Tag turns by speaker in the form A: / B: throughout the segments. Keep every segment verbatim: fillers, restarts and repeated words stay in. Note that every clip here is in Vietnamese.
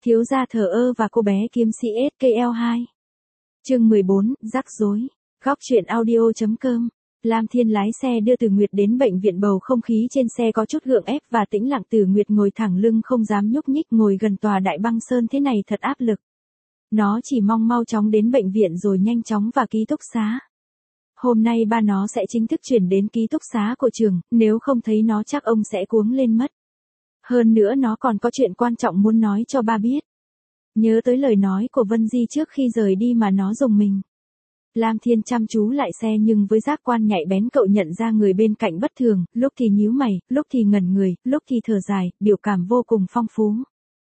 A: Thiếu gia thờ ơ và cô bé kiếm sĩ ét ca lờ hai. Chương mười bốn, rắc rối. Góc truyện audio chấm com. Lam Thiên lái xe đưa Từ Nguyệt đến bệnh viện, bầu không khí trên xe có chút gượng ép và tĩnh lặng. Từ Nguyệt ngồi thẳng lưng không dám nhúc nhích, ngồi gần tòa đại băng sơn thế này thật áp lực. Nó chỉ mong mau chóng đến bệnh viện rồi nhanh chóng vào ký túc xá. Hôm nay ba nó sẽ chính thức chuyển đến ký túc xá của trường, nếu không thấy nó chắc ông sẽ cuống lên mất. Hơn nữa nó còn có chuyện quan trọng muốn nói cho ba biết. Nhớ tới lời nói của Vân Di trước khi rời đi mà nó rùng mình. Lam Thiên chăm chú lại xe, nhưng với giác quan nhạy bén cậu nhận ra người bên cạnh bất thường, lúc thì nhíu mày, lúc thì ngẩn người, lúc thì thở dài, biểu cảm vô cùng phong phú.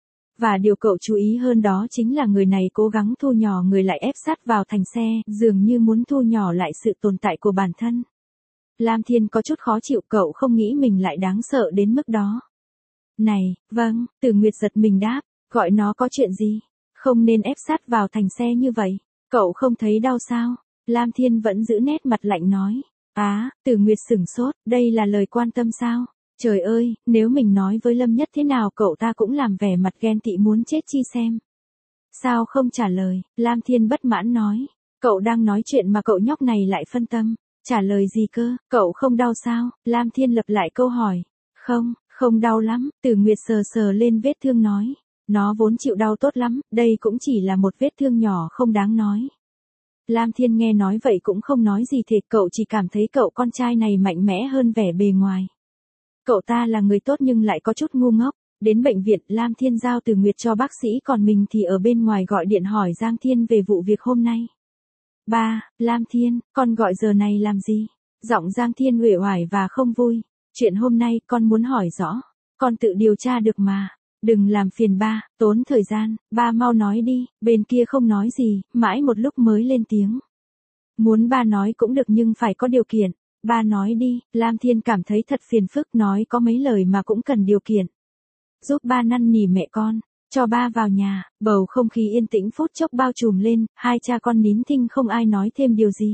A: Và điều cậu chú ý hơn đó chính là người này cố gắng thu nhỏ người lại ép sát vào thành xe, dường như muốn thu nhỏ lại sự tồn tại của bản thân. Lam Thiên có chút khó chịu, cậu không nghĩ mình lại đáng sợ đến mức đó. Này, vâng, Từ Nguyệt giật mình đáp, gọi nó có chuyện gì? Không nên ép sát vào thành xe như vậy. Cậu không thấy đau sao? Lam Thiên vẫn giữ nét mặt lạnh nói. Á, à, Từ Nguyệt sửng sốt, đây là lời quan tâm sao? Trời ơi, nếu mình nói với Lâm Nhất thế nào cậu ta cũng làm vẻ mặt ghen tị muốn chết chi xem. Sao không trả lời? Lam Thiên bất mãn nói. Cậu đang nói chuyện mà cậu nhóc này lại phân tâm. Trả lời gì cơ? Cậu không đau sao? Lam Thiên lặp lại câu hỏi. Không, không đau lắm. Từ Nguyệt sờ sờ lên vết thương nói. Nó vốn chịu đau tốt lắm, đây cũng chỉ là một vết thương nhỏ không đáng nói. Lam Thiên nghe nói vậy cũng không nói gì thiệt, cậu chỉ cảm thấy cậu con trai này mạnh mẽ hơn vẻ bề ngoài. Cậu ta là người tốt nhưng lại có chút ngu ngốc. Đến bệnh viện, Lam Thiên giao Từ Nguyệt cho bác sĩ, còn mình thì ở bên ngoài gọi điện hỏi Giang Thiên về vụ việc hôm nay. Ba, Lam Thiên, con gọi giờ này làm gì? Giọng Giang Thiên uể oải và không vui. Chuyện hôm nay con muốn hỏi rõ. Con tự điều tra được mà. Đừng làm phiền ba, tốn thời gian, ba mau nói đi. Bên kia không nói gì, mãi một lúc mới lên tiếng. Muốn ba nói cũng được nhưng phải có điều kiện. Ba nói đi. Lam Thiên cảm thấy thật phiền phức, nói có mấy lời mà cũng cần điều kiện. Giúp ba năn nỉ mẹ con, cho ba vào nhà. Bầu không khí yên tĩnh phút chốc bao trùm lên, hai cha con nín thinh không ai nói thêm điều gì.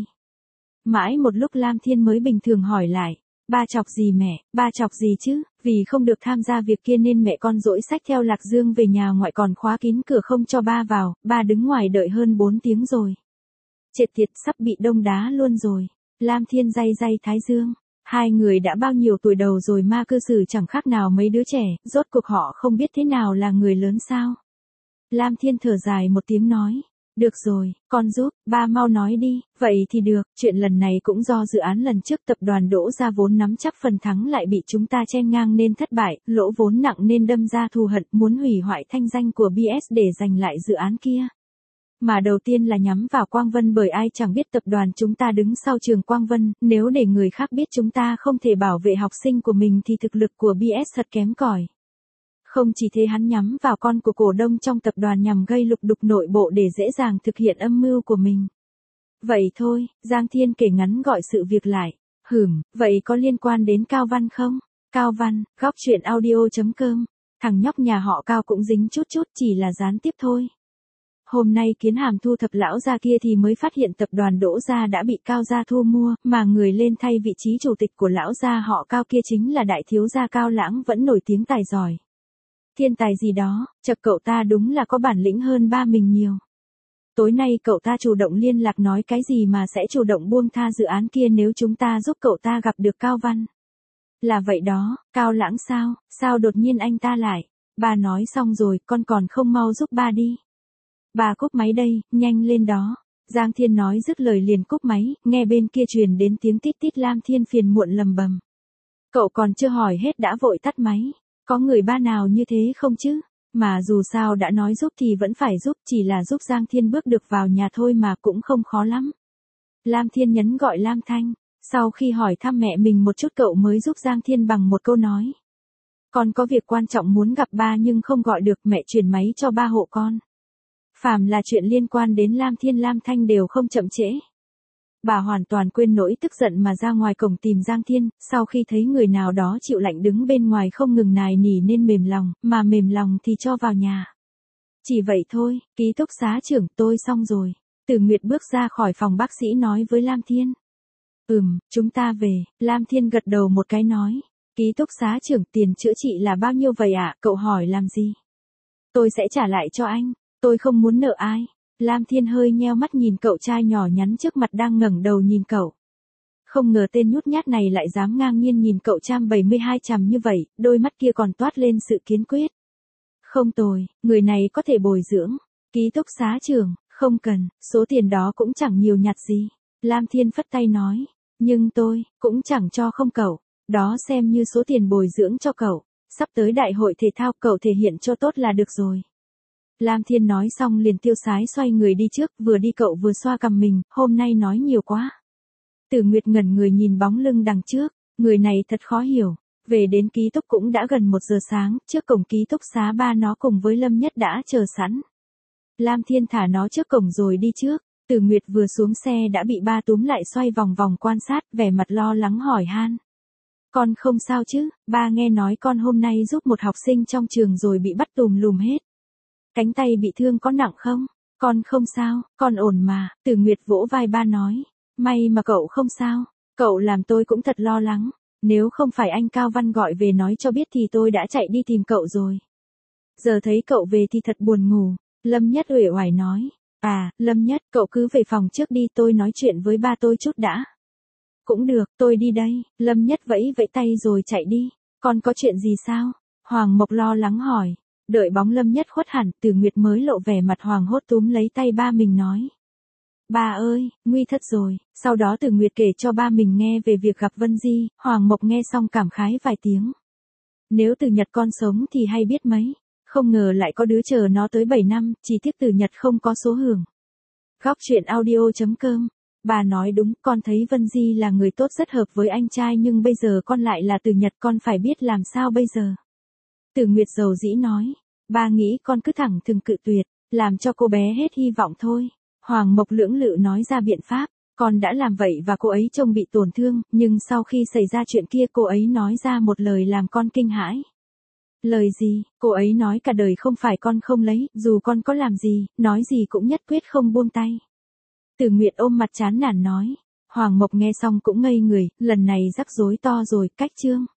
A: Mãi một lúc Lam Thiên mới bình thường hỏi lại. Ba chọc gì mẹ? Ba chọc gì chứ? Vì không được tham gia việc kia nên mẹ con dỗi xách theo Lạc Dương về nhà ngoại, còn khóa kín cửa không cho ba vào. Ba đứng ngoài đợi hơn bốn tiếng rồi. Chết tiệt, sắp bị đông đá luôn rồi. Lam Thiên day day thái dương. Hai người đã bao nhiêu tuổi đầu rồi mà cư xử chẳng khác nào mấy đứa trẻ, rốt cuộc họ không biết thế nào là người lớn sao? Lam Thiên thở dài một tiếng nói. Được rồi, con giúp, ba mau nói đi. Vậy thì được, chuyện lần này cũng do dự án lần trước tập đoàn Đỗ Gia vốn nắm chắc phần thắng lại bị chúng ta chen ngang nên thất bại, lỗ vốn nặng nên đâm ra thù hận, muốn hủy hoại thanh danh của bê ét để giành lại dự án kia. Mà đầu tiên là nhắm vào Quang Vân, bởi ai chẳng biết tập đoàn chúng ta đứng sau trường Quang Vân, nếu để người khác biết chúng ta không thể bảo vệ học sinh của mình thì thực lực của bê ét thật kém cỏi. Không chỉ thế, hắn nhắm vào con của cổ đông trong tập đoàn nhằm gây lục đục nội bộ để dễ dàng thực hiện âm mưu của mình. Vậy thôi, Giang Thiên kể ngắn gọi sự việc lại. Hửm, vậy có liên quan đến Cao Văn không? Cao Văn, góc truyện audio chấm com. Thằng nhóc nhà họ Cao cũng dính chút chút, chỉ là gián tiếp thôi. Hôm nay Kiến Hàm thu thập lão gia kia thì mới phát hiện tập đoàn Đỗ Gia đã bị Cao gia thu mua, mà người lên thay vị trí chủ tịch của lão gia họ Cao kia chính là đại thiếu gia Cao Lãng, vẫn nổi tiếng tài giỏi. Thiên tài gì đó, chậc cậu ta đúng là có bản lĩnh hơn ba mình nhiều. Tối nay cậu ta chủ động liên lạc nói cái gì mà sẽ chủ động buông tha dự án kia nếu chúng ta giúp cậu ta gặp được Cao Văn. Là vậy đó, Cao Lãng sao, sao đột nhiên anh ta lại? Ba nói xong rồi, con còn không mau giúp ba đi. Ba cúp máy đây, nhanh lên đó. Giang Thiên nói dứt lời liền cúp máy, nghe bên kia truyền đến tiếng tít tít. Lam Thiên phiền muộn lầm bầm. Cậu còn chưa hỏi hết đã vội tắt máy. Có người ba nào như thế không chứ? Mà dù sao đã nói giúp thì vẫn phải giúp, chỉ là giúp Giang Thiên bước được vào nhà thôi mà cũng không khó lắm. Lam Thiên nhấn gọi Lam Thanh. Sau khi hỏi thăm mẹ mình một chút cậu mới giúp Giang Thiên bằng một câu nói. Con có việc quan trọng muốn gặp ba nhưng không gọi được, mẹ chuyển máy cho ba hộ con. Phàm là chuyện liên quan đến Lam Thiên, Lam Thanh đều không chậm trễ. Bà hoàn toàn quên nỗi tức giận mà ra ngoài cổng tìm Giang Thiên, sau khi thấy người nào đó chịu lạnh đứng bên ngoài không ngừng nài nỉ nên mềm lòng, mà mềm lòng thì cho vào nhà. Chỉ vậy thôi, ký túc xá trưởng, tôi xong rồi. Từ Nguyệt bước ra khỏi phòng bác sĩ nói với Lam Thiên. Ừm, chúng ta về. Lam Thiên gật đầu một cái nói. Ký túc xá trưởng, tiền chữa trị là bao nhiêu vậy ạ? Cậu hỏi làm gì? tôi sẽ trả lại cho anh, tôi không muốn nợ ai. Lam Thiên hơi nheo mắt nhìn cậu trai nhỏ nhắn trước mặt đang ngẩng đầu nhìn cậu. Không ngờ tên nhút nhát này lại dám ngang nhiên nhìn cậu trăm bảy mươi hai chằm như vậy, đôi mắt kia còn toát lên sự kiên quyết. Không tồi, người này có thể bồi dưỡng. Ký túc xá trưởng, không cần, số tiền đó cũng chẳng nhiều nhặt gì. Lam Thiên phất tay nói, nhưng tôi, cũng chẳng cho không cậu, đó xem như số tiền bồi dưỡng cho cậu, sắp tới đại hội thể thao cậu thể hiện cho tốt là được rồi. Lam Thiên nói xong liền tiêu sái xoay người đi trước, vừa đi cậu vừa xoa cằm mình, hôm nay nói nhiều quá. Tử Nguyệt ngẩn người nhìn bóng lưng đằng trước, người này thật khó hiểu. Về đến ký túc cũng đã gần một giờ sáng, trước cổng ký túc xá ba nó cùng với Lâm Nhất đã chờ sẵn. Lam Thiên thả nó trước cổng rồi đi trước, Tử Nguyệt vừa xuống xe đã bị ba túm lại xoay vòng vòng quan sát, vẻ mặt lo lắng hỏi han. Con không sao chứ, ba nghe nói con hôm nay giúp một học sinh trong trường rồi bị bắt tùm lùm hết. Cánh tay bị thương có nặng không? Con không sao, con ổn mà, Tử Nguyệt vỗ vai ba nói. May mà cậu không sao, cậu làm tôi cũng thật lo lắng. Nếu không phải anh Cao Văn gọi về nói cho biết thì tôi đã chạy đi tìm cậu rồi. Giờ thấy cậu về thì thật buồn ngủ, Lâm Nhất uể oải nói. À, Lâm Nhất, cậu cứ về phòng trước đi, tôi nói chuyện với ba tôi chút đã. Cũng được, tôi đi đây, Lâm Nhất vẫy vẫy tay rồi chạy đi. Con có chuyện gì sao? Hoàng Mộc lo lắng hỏi. Đợi bóng Lâm Nhất khuất hẳn, Tử Nguyệt mới lộ vẻ mặt hoàng hốt túm lấy tay ba mình nói. Ba ơi, nguy thất rồi. Sau đó Tử Nguyệt kể cho ba mình nghe về việc gặp Vân Di, Hoàng Mộc nghe xong cảm khái vài tiếng. Nếu Từ Nhật con sống thì hay biết mấy, không ngờ lại có đứa chờ nó tới bảy năm, chỉ tiếc Từ Nhật không có số hưởng. Góc truyện audio chấm com. Bà nói đúng, con thấy Vân Di là người tốt rất hợp với anh trai nhưng bây giờ con lại là Từ Nhật, con phải biết làm sao bây giờ. Tử Nguyệt dầu dĩ nói, ba nghĩ con cứ thẳng thừng cự tuyệt, làm cho cô bé hết hy vọng thôi. Hoàng Mộc lưỡng lự nói ra biện pháp, con đã làm vậy và cô ấy trông bị tổn thương, nhưng sau khi xảy ra chuyện kia cô ấy nói ra một lời làm con kinh hãi. Lời gì? Cô ấy nói cả đời không phải con không lấy, dù con có làm gì, nói gì cũng nhất quyết không buông tay. Tử Nguyệt ôm mặt chán nản nói. Hoàng Mộc nghe xong cũng ngây người, lần này rắc rối to rồi, cách chương.